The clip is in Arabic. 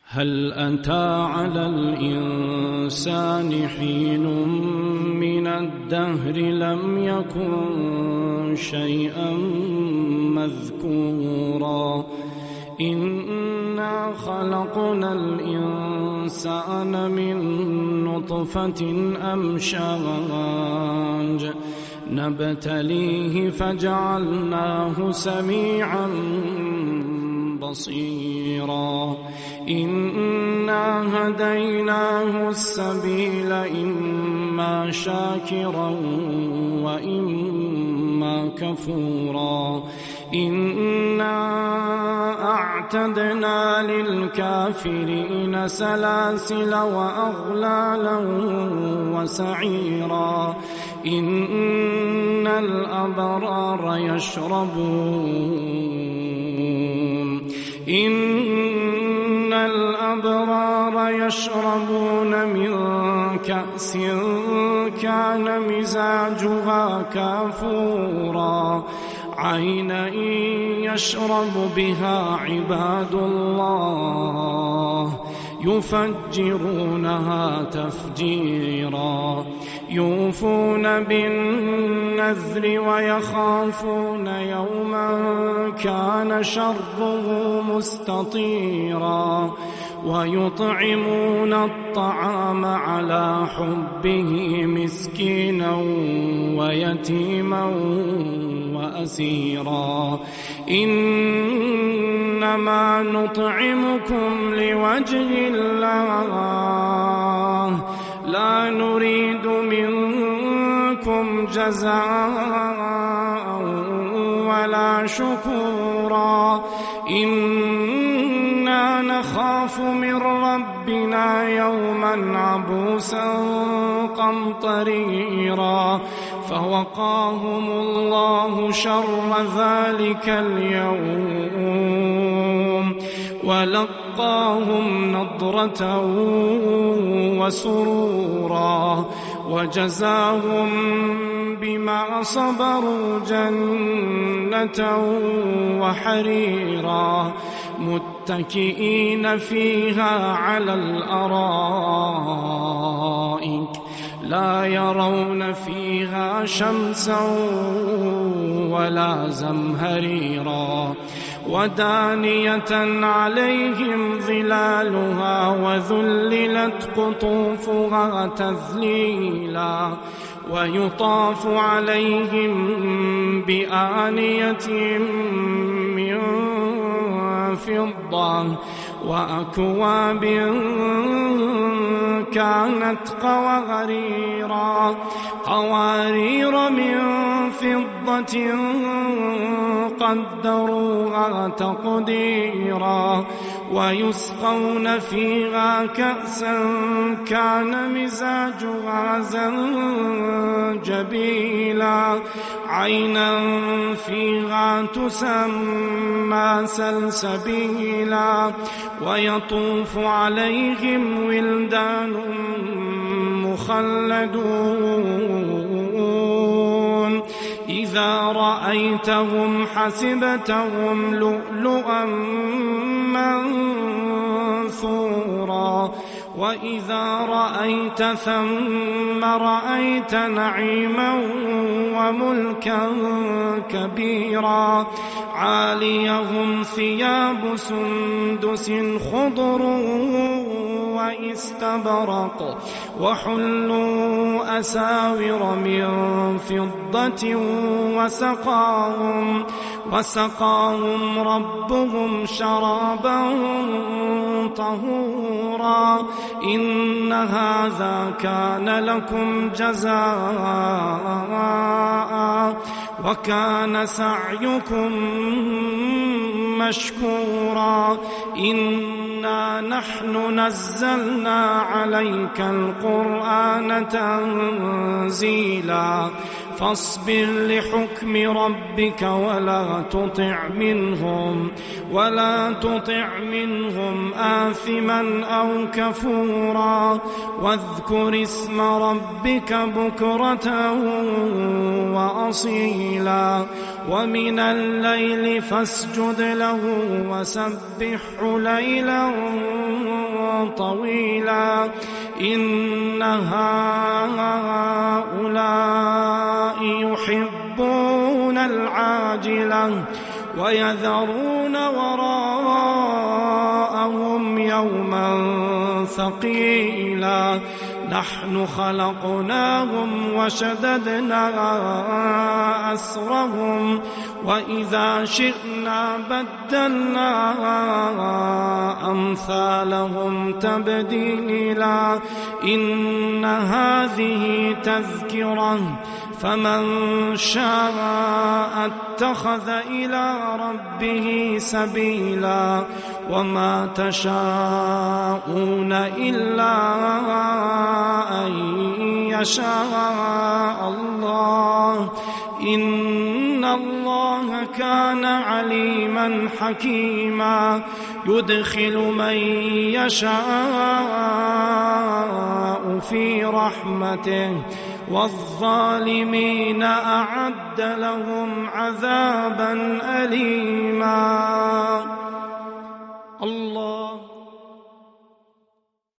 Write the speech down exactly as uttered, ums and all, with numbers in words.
هل أتى على الإنسان حين من الدهر لم يكن شيئا مذكورا إنا خلقنا الإنسان من نطفة أمشاج نبتليه فجعلناه سميعا بصيرا إنا هديناه السبيل إما شاكرا وإما كفورا إنا أعتدنا للكافرين سلاسل وأغلالا وسعيرا إن الأبرار يشربون إن الأبرار يشربون من كأس كان مزاجها كافورا عينا يشرب بها عباد الله يفجرونها تفجيرا يوفون بالنذر ويخافون يوما كان شره مستطيرا ويطعمون الطعام على حبه مسكينا ويتيما وأسيرا إنما نطعمكم لوجه الله لا نريد منكم جزاء ولا شكورا إنا نخاف من ربنا يوما عبوسا قمطريرا فوقاهم الله شر ذلك اليوم ولقاهم نضرة وسرورا وجزاهم بما صبروا جنة وحريرا متكئين فيها على الأرائك لا يرون فيها شمسا ولا زمهريرا ودانية عليهم ظلالها وذللت قطوفها تذليلا ويطاف عليهم بآنية من فضة وأكواب كانت قواريرا قوارير من فضة قدروها تقديرا ويسقون فيها كأسا كان مزاجها زنجبيلا عينا فيها تسمى سلسبيلا ويطوف عليهم ولدان مخلدون إذا رأيتهم حسبتهم لؤلؤا منثورا وإذا رأيت ثم رأيت نعيما وملكا كبيرا عاليهم ثياب سندس خضر واستبرق وحلوا أساور من فضة وسقاهم وسقاهم ربهم شرابا طهورا إن هذا كان لكم جزاء وكان سعيكم مشكورا إنا نحن نزلنا عليك القرآن تنزيلا فاصبر لحكم ربك ولا تطع منهم ولا تطع منهم آثما أو كفورا واذكر اسم ربك بكرة وأصيلا ومن الليل فاسجد له وسبحه ليلا طويلا إن هؤلاء يحبون العاجلة ويذرون وراءهم يوما ثقيلا نحن خلقناهم وشددنا أسرهم وإذا شئنا بدلنا أمثالهم تبديلا إن هذه تذكرة فمن شاء اتخذ إلى ربه سبيلا وما تشاءون إلا أن يشاء الله إن الله كان عليما حكيما يدخل من يشاء في رحمته والظالمين أعد لهم عذابا أليما.